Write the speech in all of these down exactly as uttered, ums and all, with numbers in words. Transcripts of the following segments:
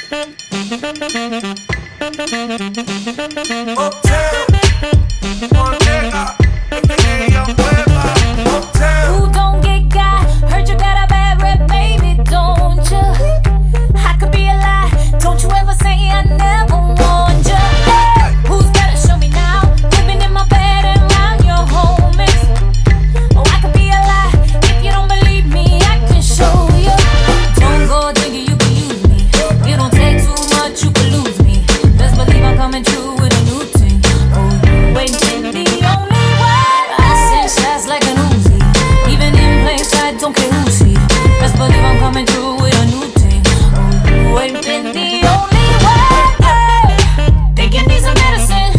Uptown, Montana, aka Young Weber. Uptown. Ooh, don't get got. Heard you got a bad rep, baby, don't you? I could be a lie. Don't you ever say I never warned you. Hey, who's better? Show me now. Living in my bed and around your homies. Oh, I could be a lie. If you don't believe me, I can show you. Don't go thinking you can use me. It don't take too much, you can lose me. Best believe I'm coming through with a new thing. Oh, you ain't been the only one. I send shots like an Uzi. Even in plain sight, don't care who see. Best believe I'm coming through with a new thing. Oh, you ain't been the only one. Hey, think you need some medicine?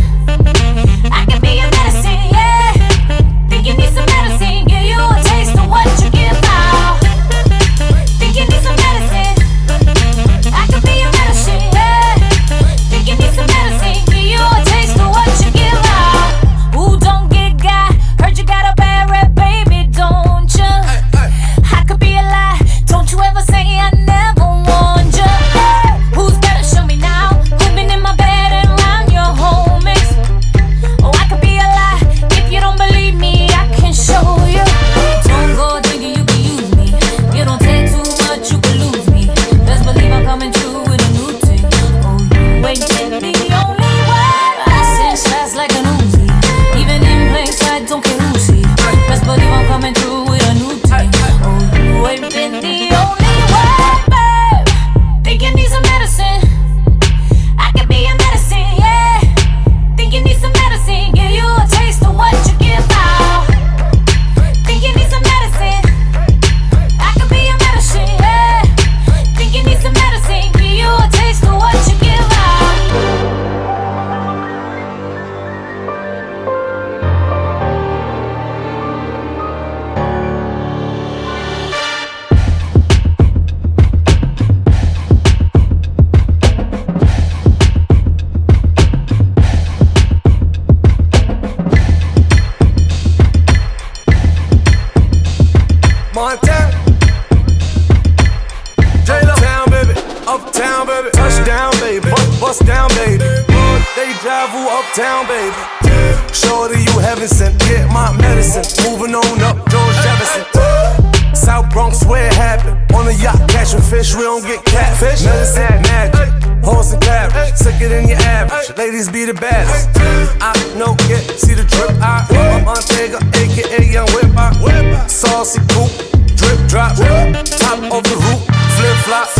I can be your medicine, yeah. Think you need some medicine? Give you a taste of what you give out. Think you need some medicine? I can be your medicine, yeah. Think you need some medicine? Give you a taste of what you give out. Ooh, don't get got. Heard you got a bad rep, baby, don't you? I could be a lie. Don't you ever say I never warned you. Hey, who's better? Show me now. Who's been in my bed and around your homies? Oh, I could be a lie. If you don't believe me, I can show you. Don't go thinking you can use me. It don't take too much, you can lose me. Best believe I'm coming through with a new thing. Oh, you ain't been the only one. I send shots like an Uzi. Even in plain sight, don't care who see. Best believe I'm coming through with a new thing. Oh, you ain't been the only one, babe. Think you need some medicine? I can be your medicine, yeah. Think you need some medicine? Give you a taste of what you give out. Think you need some medicine? I can be your medicine, yeah. Think you need some medicine? Give you a taste of what you give out. Montana, Uptown, baby, Uptown, baby, touchdown, baby, bust down, baby. They drive who Uptown, baby. Shorty, you heaven sent, get my medicine. Moving on up, George Jefferson. South Bronx, where it happened. On a yacht, catching fish, we don't get catfish. Medicine, magic, horse and carriage, sicker than your average. Ladies be the baddest. I know, yeah, see the drip. I am Montega, aka Young Whip. Saucy coupe, drip drop, top of the roof, flip flop.